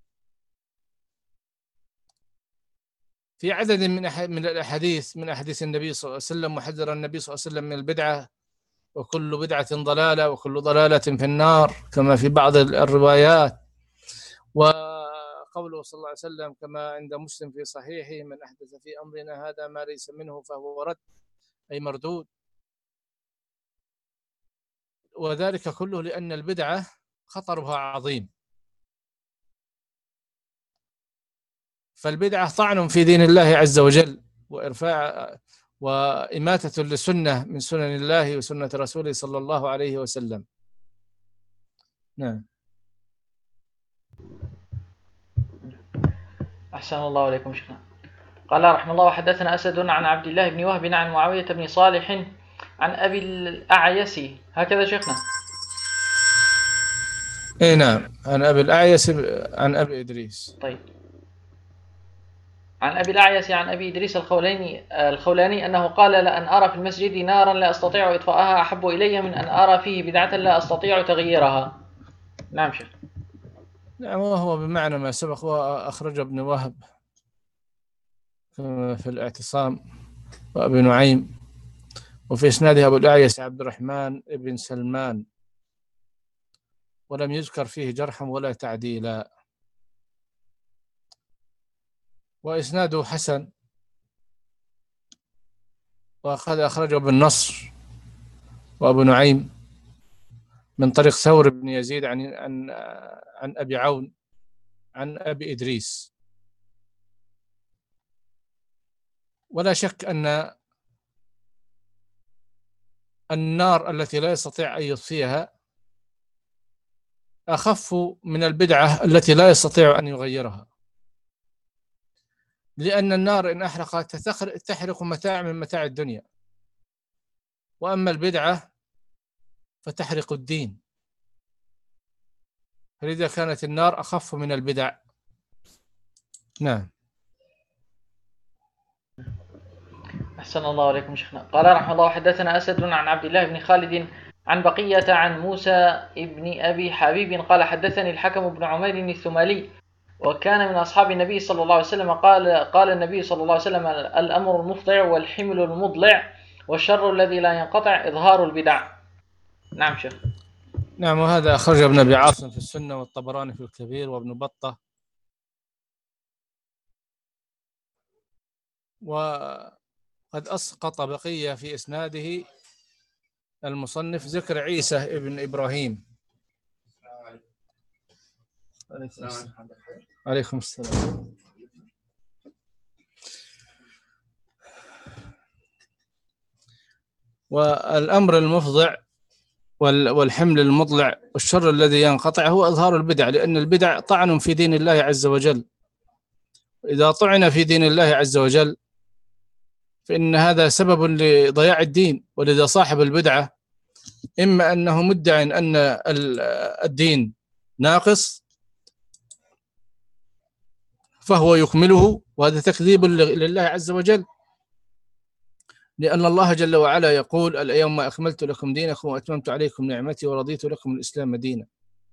في عدد من أح... من الأحاديث من أحاديث النبي صلى الله عليه وسلم، وحذر النبي صلى الله عليه وسلم من البدعة، وكل بدعة ضلالة وكل ضلالة في النار كما في بعض الروايات. وقوله صلى الله عليه وسلم كما عند مسلم في صحيحه: من أحدث في أمرنا هذا ما ليس منه فهو رد، أي مردود. وذلك كله لأن البدعة خطرها عظيم، فالبدعة طعن في دين الله عز وجل، وإرفاع وإماتة لسنة من سنن الله وسنة رسوله صلى الله عليه وسلم. نعم. أحسن الله إليكم شيخنا. قال رحمه الله: وحدثنا أسد عن عبد الله بن وهب عن معاوية بن صالح عن أبي الأعيس. هكذا شيخنا؟ اي نعم، عن أبي الأعيس عن أبي إدريس. طيب. عن أبي الأعيس عن أبي إدريس الخولاني الخولاني أنه قال: لأن أرى في المسجد نارا لا أستطيع إطفاءها أحب إلي من أن أرى فيه بدعة لا أستطيع تغييرها. نعم شيخ. نعم، وهو بمعنى ما سبق، وأخرج ابن وهب في الاعتصام وأبي نعيم، وفي إسناده أبو الأعيس عبد الرحمن بن سلمان، ولم يذكر فيه جرحا ولا تعديلا، وإسناده حسن، وقد أخرجه ابن نصر وأبو نعيم من طريق ثور بن يزيد عن عن عن أبي عون عن أبي إدريس. ولا شك أن النار التي لا يستطيع أن يطفئها أخف من البدعة التي لا يستطيع أن يغيرها، لأن النار إن أحرقت تحرق متاع من متاع الدنيا، وأما البدعة فتحرق الدين، فلذا كانت النار أخف من البدع. نعم. أحسن الله عليكم شيخنا. قال رحمه الله: حدثنا أسد عن عبد الله بن خالد عن بقية عن موسى ابن أبي حبيب قال: حدثني الحكم بن عمير الثمالي وكان من أصحاب النبي صلى الله عليه وسلم قال: قال النبي صلى الله عليه وسلم: الأمر المفضع والحمل المضلع والشر الذي لا ينقطع إظهار البدع. نعم شيخ. نعم، وهذا أخرج ابن أبي عاصم في السنة، والطبراني في الكبير، وابن بطة. وقد أسقط بقية في إسناده المصنف ذكر عيسى ابن إبراهيم. عليكم السلام. والأمر المفضع والحمل المضلع والشر الذي ينقطع هو إظهار البدع، لأن البدع طعن في دين الله عز وجل، إذا طعن في دين الله عز وجل فإن هذا سبب لضياع الدين. ولذا صاحب البدعة إما أنه مدعي أن الدين ناقص فهو يكمله، وهذا تكذيب لله عز وجل، لأن الله جل وعلا يقول: اليوم أكملت لكم دينكم وأتممت عليكم نعمتي ورضيت لكم الإسلام دينا.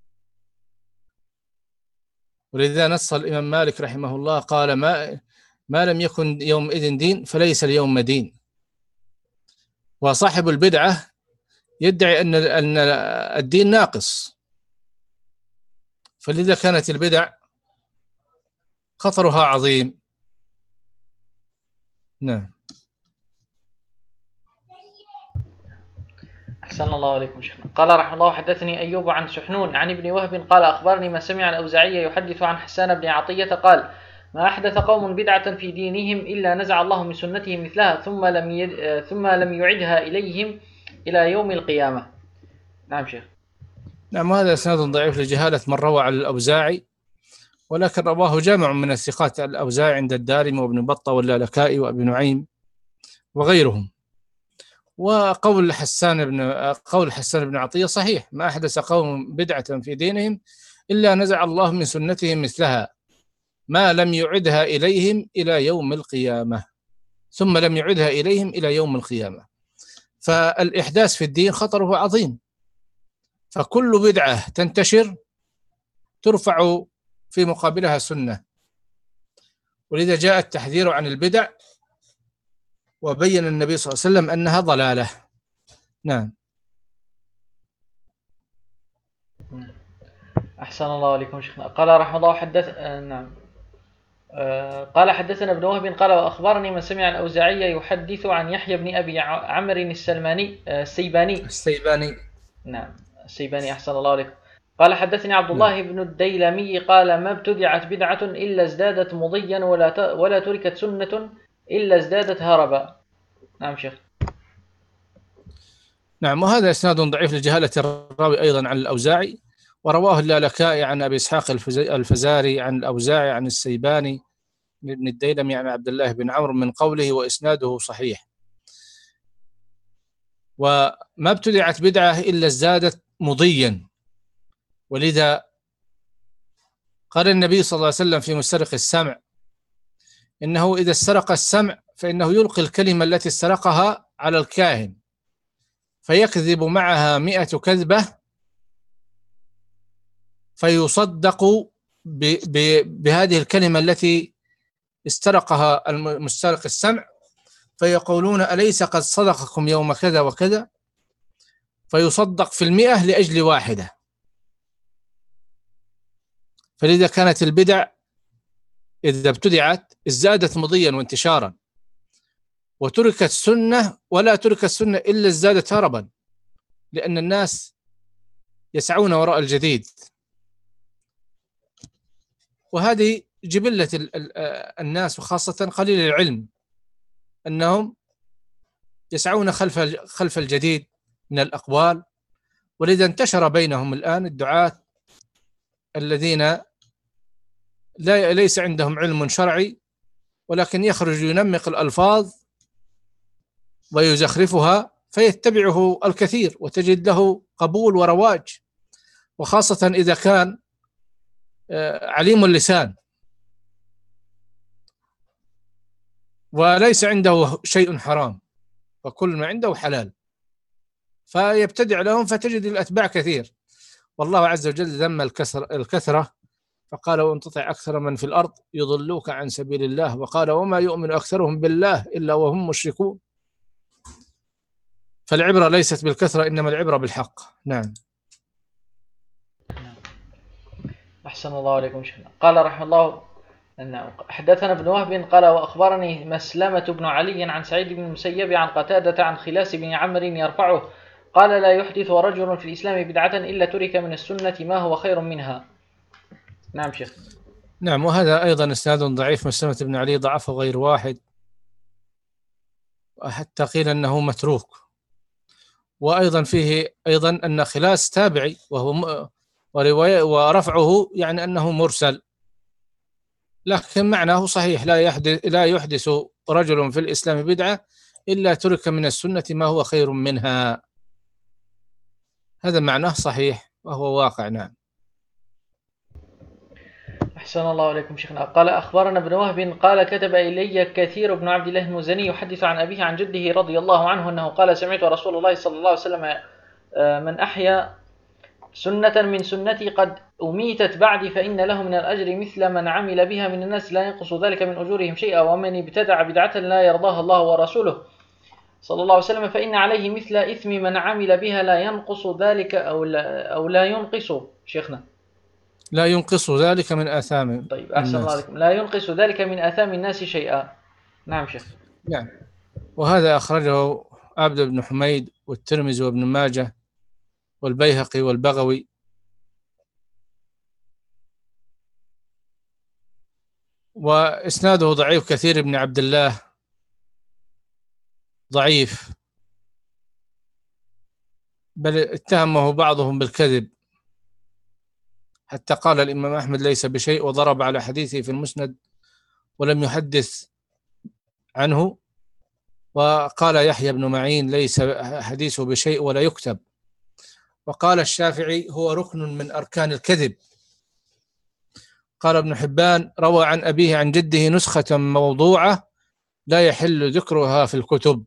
ولذا نص الإمام مالك رحمه الله قال: ما ما لم يكن يومئذ دين فليس اليوم دين. وصاحب البدعة يدعي أن أن الدين ناقص، فلذا كانت البدع خطرها عظيم. نعم. أحسن الله عليكم شيخنا. قال رحمه الله: حدثني أيوب عن سحنون عن ابن وهب قال أخبرني ما سمع الأوزاعي يحدث عن حسان بن عطية قال: ما أحدث قوم بدعة في دينهم إلا نزع الله من سنتهم مثلها ثم لم يد... ثم لم يعدها إليهم إلى يوم القيامة. نعم شيخ. نعم، هذا إسناد ضعيف لجهالة من روى على الأوزاعي، ولكن رواه جامع من الثقات الأوزاعي عند الدارمي وابن بطة واللالكائي وابن نعيم وغيرهم. وقول حسان بن قول حسان بن عطية صحيح: ما أحدث قوم بدعة في دينهم إلا نزع الله من سنتهم مثلها ما لم يعدها إليهم إلى يوم القيامة ثم لم يعدها إليهم إلى يوم القيامة. فالإحداث في الدين خطره عظيم، فكل بدعة تنتشر ترفع في مقابلها سنة، ولذا جاء التحذير عن البدع وبين النبي صلى الله عليه وسلم أنها ضلالة. نعم. أحسن الله عليكم شيخنا. قال رحمه الله: حدث آه نعم آه قال حدثنا ابن وهب قال وأخبرني من سمع الأوزاعي يحدث عن يحيى بن أبي عمرو السلماني آه السيباني السيباني نعم السيباني. أحسن الله عليكم. قال حدثني عبد الله بن الديلمي قال: ما ابتدعت بدعة إلا ازدادت مضيا ولا ولا تركت سنة إلا ازدادت هربا. نعم شيخ. نعم، وهذا إسناد ضعيف لجهالة الراوي أيضا عن الأوزاعي، ورواه اللالكائي عن أبي إسحاق الفزاري عن الأوزاعي عن السيباني بن الديلمي عن عبد الله بن عمرو من قوله وإسناده صحيح. وما ابتدعت بدعة إلا ازدادت مضيا، ولذا قال النبي صلى الله عليه وسلم في مسترق السمع: إنه إذا استرق السمع فإنه يلقي الكلمة التي استرقها على الكاهن فيكذب معها مئة كذبة فيصدق بهذه الكلمة التي استرقها المسترق السمع، فيقولون: أليس قد صدقكم يوم كذا وكذا؟ فيصدق في المئة لأجل واحدة. فلذا كانت البدع إذا ابتدعت ازدادت مضيا وانتشارا، وتركت سنة ولا تركت سنة إلا ازدادت هربا، لأن الناس يسعون وراء الجديد. وهذه جبلة الناس وخاصة قليل العلم، أنهم يسعون خلف خلف الجديد من الأقوال. ولذا انتشر بينهم الآن الدعاة الذين لا ليس عندهم علم شرعي، ولكن يخرج ينمق الألفاظ ويزخرفها فيتبعه الكثير، وتجد له قبول ورواج، وخاصة إذا كان عليم اللسان وليس عنده شيء حرام، وكل ما عنده حلال، فيبتدع لهم فتجد الأتباع كثير. والله عز وجل ذم الكثرة فقال: وإن تطع أكثر من في الأرض يضلوك عن سبيل الله، وقال: وما يؤمن أكثرهم بالله إلا وهم مشركون. فالعبرة ليست بالكثرة، إنما العبرة بالحق. نعم. أحسن الله عليكم شيخنا. قال رحمه الله: حدثنا ابن وهب قال وأخبرني مسلمة بن علي عن سعيد بن المسيب عن قتادة عن خلاس بن عمرو يرفعه قال: لا يحدث رجل في الإسلام بدعة إلا ترك من السنة ما هو خير منها. نعم شيخ. نعم، وهذا أيضا إسناد ضعيف. مسلمة بن علي ضعفه غير واحد، حتى قيل أنه متروك. وأيضا فيه أيضا أن خلاس تابعي، وهو ورواية ورفعه يعني أنه مرسل، لكن معناه صحيح: لا يحدث لا يحدث رجل في الإسلام بدعة إلا ترك من السنة ما هو خير منها. هذا معناه صحيح وهو واقع. نعم. أحسن الله عليكم شيخنا. قال أخبرنا ابن وهب قال كتب إلي كثير بن عبد الله المزني يحدث عن أبيه عن جده رضي الله عنه أنه قال: سمعت رسول الله صلى الله عليه وسلم: من أحيا سنة من سنتي قد أميتت بعدي فإن له من الأجر مثل من عمل بها من الناس لا ينقص ذلك من أجورهم شيئا، ومن ابتدع بدعة لا يرضاها الله ورسوله صلى الله عليه وسلم فإن عليه مثل إثم من عمل بها لا ينقص ذلك أو لا, أو لا ينقص. شيخنا لا ينقص ذلك من آثام. طيب أحسن الله عليكم. لا ينقص ذلك من آثام الناس شيئا. نعم شيخ. نعم. وهذا أخرجه عبد بن حميد والترمذي وابن ماجه والبيهقي والبغوي. وإسناده ضعيف، كثير بن عبد الله ضعيف، بل اتهمه بعضهم بالكذب، حتى قال الإمام أحمد ليس بشيء، وضرب على حديثه في المسند ولم يحدث عنه. وقال يحيى بن معين ليس حديثه بشيء ولا يكتب. وقال الشافعي هو ركن من أركان الكذب. قال ابن حبان روى عن أبيه عن جده نسخة موضوعة لا يحل ذكرها في الكتب.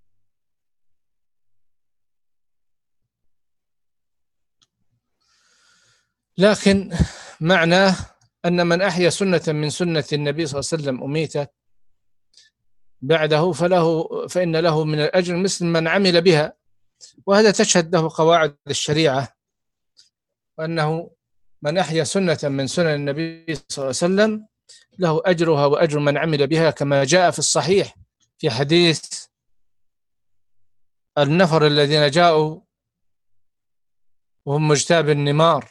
لكن معناه أن من أحيا سنة من سنة النبي صلى الله عليه وسلم أميتت بعده فله فإن له من الأجر مثل من عمل بها. وهذا تشهد له قواعد الشريعة، وأنه من أحيا سنة من سنن النبي صلى الله عليه وسلم له أجرها وأجر من عمل بها، كما جاء في الصحيح في حديث النفر الذين جاءوا وهم مجتاب النمار،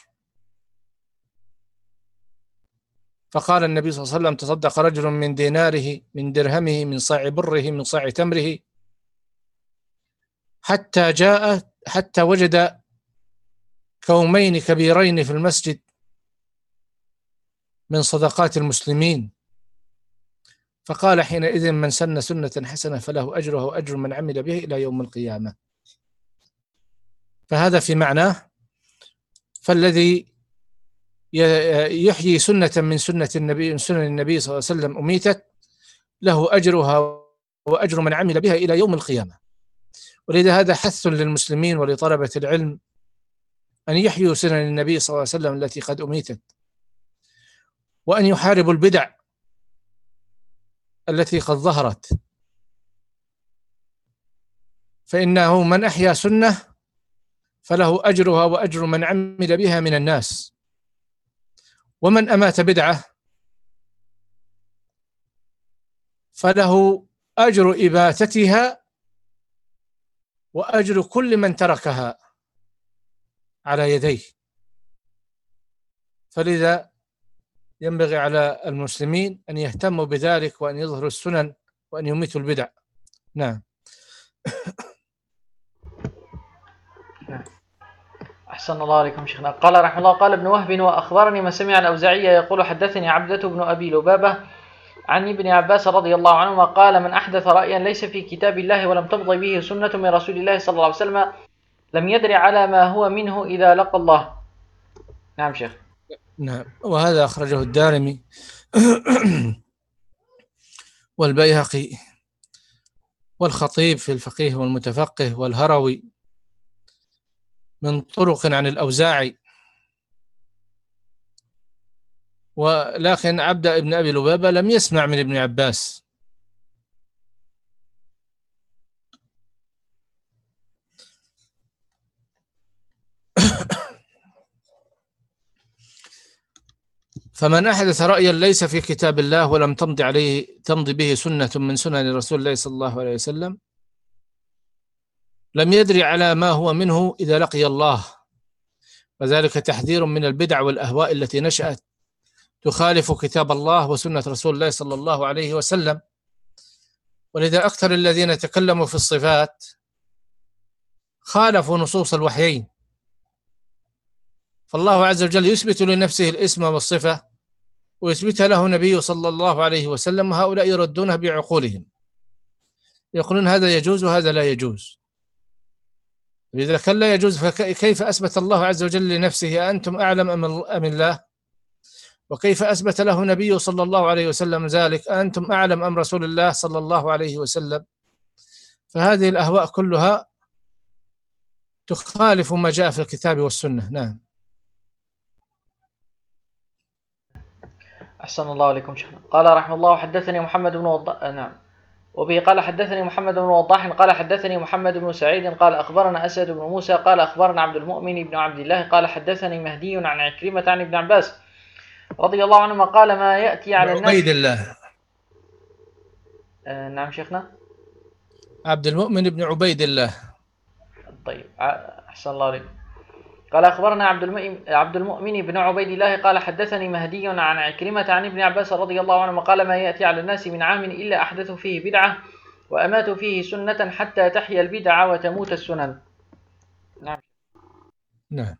فقال النبي صلى الله عليه وسلم تصدق رجل من ديناره من درهمه من صاع بره من صاع تمره، حتى جاء حتى وجد كومين كبيرين في المسجد من صدقات المسلمين، فقال حينئذ من سن سنة حسنة فله أجرها وأجر من عمل به إلى يوم القيامة. فهذا في معناه. فالذي يحيي سنة من سنة النبي من سنن النبي صلى الله عليه وسلم أميتت له أجرها وأجر من عمل بها إلى يوم القيامة. ولذا هذا حث للمسلمين ولطلبة العلم أن يحيوا سنن النبي صلى الله عليه وسلم التي قد أميتت، وأن يحاربوا البدع التي قد ظهرت، فإنه من أحيا سنة فله أجرها وأجر من عمل بها من الناس، ومن أمات بدعة فله أجر إباتتها وأجر كل من تركها على يديه. فلذا ينبغي على المسلمين أن يهتموا بذلك وأن يظهروا السنن وأن يميتوا البدع. نعم. أحسن الله عليكم شيخنا. قال رحمه الله قال ابن وهب وأخبرني ما سمع الأوزاعي يقول حدثني عبدة بن أبي لبابة عن ابن عباس رضي الله عنهما قال من أحدث رأيا ليس في كتاب الله ولم تمضي به سنة من رسول الله صلى الله عليه وسلم لم يدر على ما هو منه إذا لقى الله. نعم شيخ. نعم. وهذا أخرجه الدارمي والبيهقي والخطيب في الفقيه والمتفقه والهروي من طرق عن الأوزاعي. ولكن عبد ابن أبي لبابة لم يسمع من ابن عباس. فمن أحدث رأيا ليس في كتاب الله ولم تمضي عليه تمضي به سنة من سنن رسول الله صلى الله عليه وسلم لم يدري على ما هو منه إذا لقي الله. وذلك تحذير من البدع والأهواء التي نشأت تخالف كتاب الله وسنة رسول الله صلى الله عليه وسلم. ولذا أكثر الذين تكلموا في الصفات خالفوا نصوص الوحيين. فالله عز وجل يثبت لنفسه الاسم والصفة ويثبتها له نبيه صلى الله عليه وسلم، وهؤلاء يردونها بعقولهم، يقولون هذا يجوز وهذا لا يجوز. إذا كان لا يجوز فكيف أثبت الله عز وجل لنفسه أنتم أعلم أم الله؟ وكيف أثبت له نبيه صلى الله عليه وسلم ذلك أنتم أعلم أم رسول الله صلى الله عليه وسلم؟ فهذه الأهواء كلها تخالف ما جاء في الكتاب والسنة. نعم. أحسن الله عليكم شيخنا. قال رحمه الله حدثني محمد بن وضاح. نعم. وبه قال حدثني محمد بن وضاح قال حدثني محمد بن سعيد قال أخبرنا أسد بن موسى قال أخبرنا عبد المؤمن بن عبد الله قال حدثني مهدي عن عكرمة عن ابن عباس رضي الله عنهما قال ما يأتي على الناس. عبيد الله. آه نعم شيخنا. عبد المؤمن بن عبيد الله. طيب أحسن الله عليكم. قال أخبرنا عبد المؤمن عبد المؤمن بن عبيد الله قال حدثني مهدي عن عكرمة عن ابن عباس رضي الله عنهما قال ما يأتي على الناس من عام إلا أحدثوا فيه بدعة وأماتوا فيه سنة حتى تحيا البدعة وتموت السنن. نعم. نعم.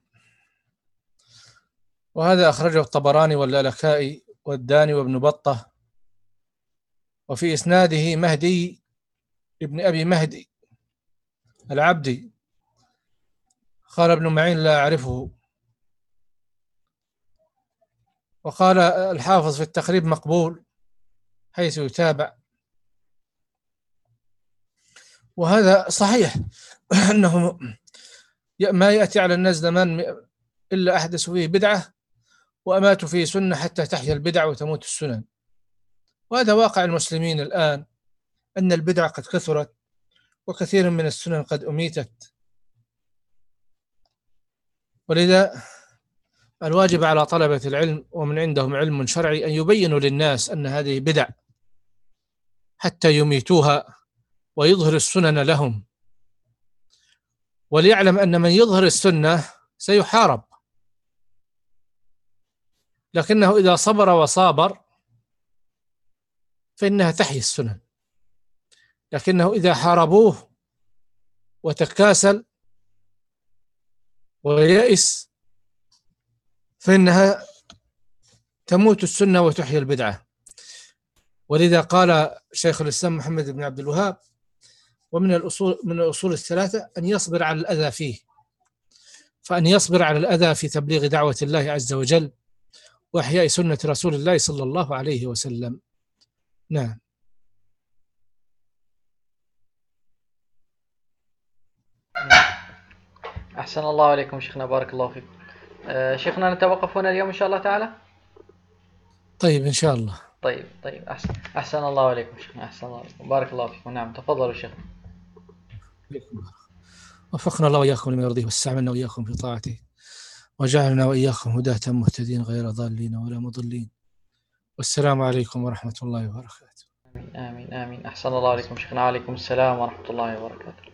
وهذا أخرجه الطبراني واللالكائي والداني وابن بطة، وفي إسناده مهدي ابن أبي مهدي العبدي. قال ابن معين لا أعرفه. وقال الحافظ في التقريب مقبول حيث يتابع. وهذا صحيح أنه ما يأتي على الناس زمان إلا أحدثوا فيه بدعة وأماتوا فيه سنة حتى تحيا البدع وتموت السنن. وهذا واقع المسلمين الآن، أن البدع قد كثرت وكثير من السنن قد أميتت. ولذا الواجب على طلبة العلم ومن عندهم علم شرعي أن يبينوا للناس أن هذه بدع حتى يميتوها ويظهر السنن لهم، وليعلم أن من يظهر السنة سيحارب، لكنه إذا صبر وصابر فإنها تحيي السنن، لكنه إذا حاربوه وتكاسل ويئس فإنها تموت السنة وتحيي البدعة. ولذا قال شيخ الإسلام محمد بن عبد الوهاب ومن الأصول من الأصول الثلاثة أن يصبر على الأذى فيه، فأن يصبر على الأذى في تبليغ دعوة الله عز وجل وإحياء سنة رسول الله صلى الله عليه وسلم. نعم. أحسن الله عليكم شيخنا، بارك الله فيكم. آه شيخنا نتوقف هنا اليوم إن شاء الله تعالى. طيب إن شاء الله. طيب طيب أحسن أحسن الله عليكم شيخنا، أحسن الله عليكم، بارك الله فيكم. نعم تفضلوا شيخنا. وفقنا الله وإياكم لما يرضيه واستعملنا وإياكم في طاعته وجعلنا وإياكم هداة مهتدين غير ضالين ولا مضلين. والسلام عليكم ورحمة الله وبركاته. آمين آمين آمين. أحسن الله عليكم شيخنا. عليكم السلام ورحمة الله وبركاته.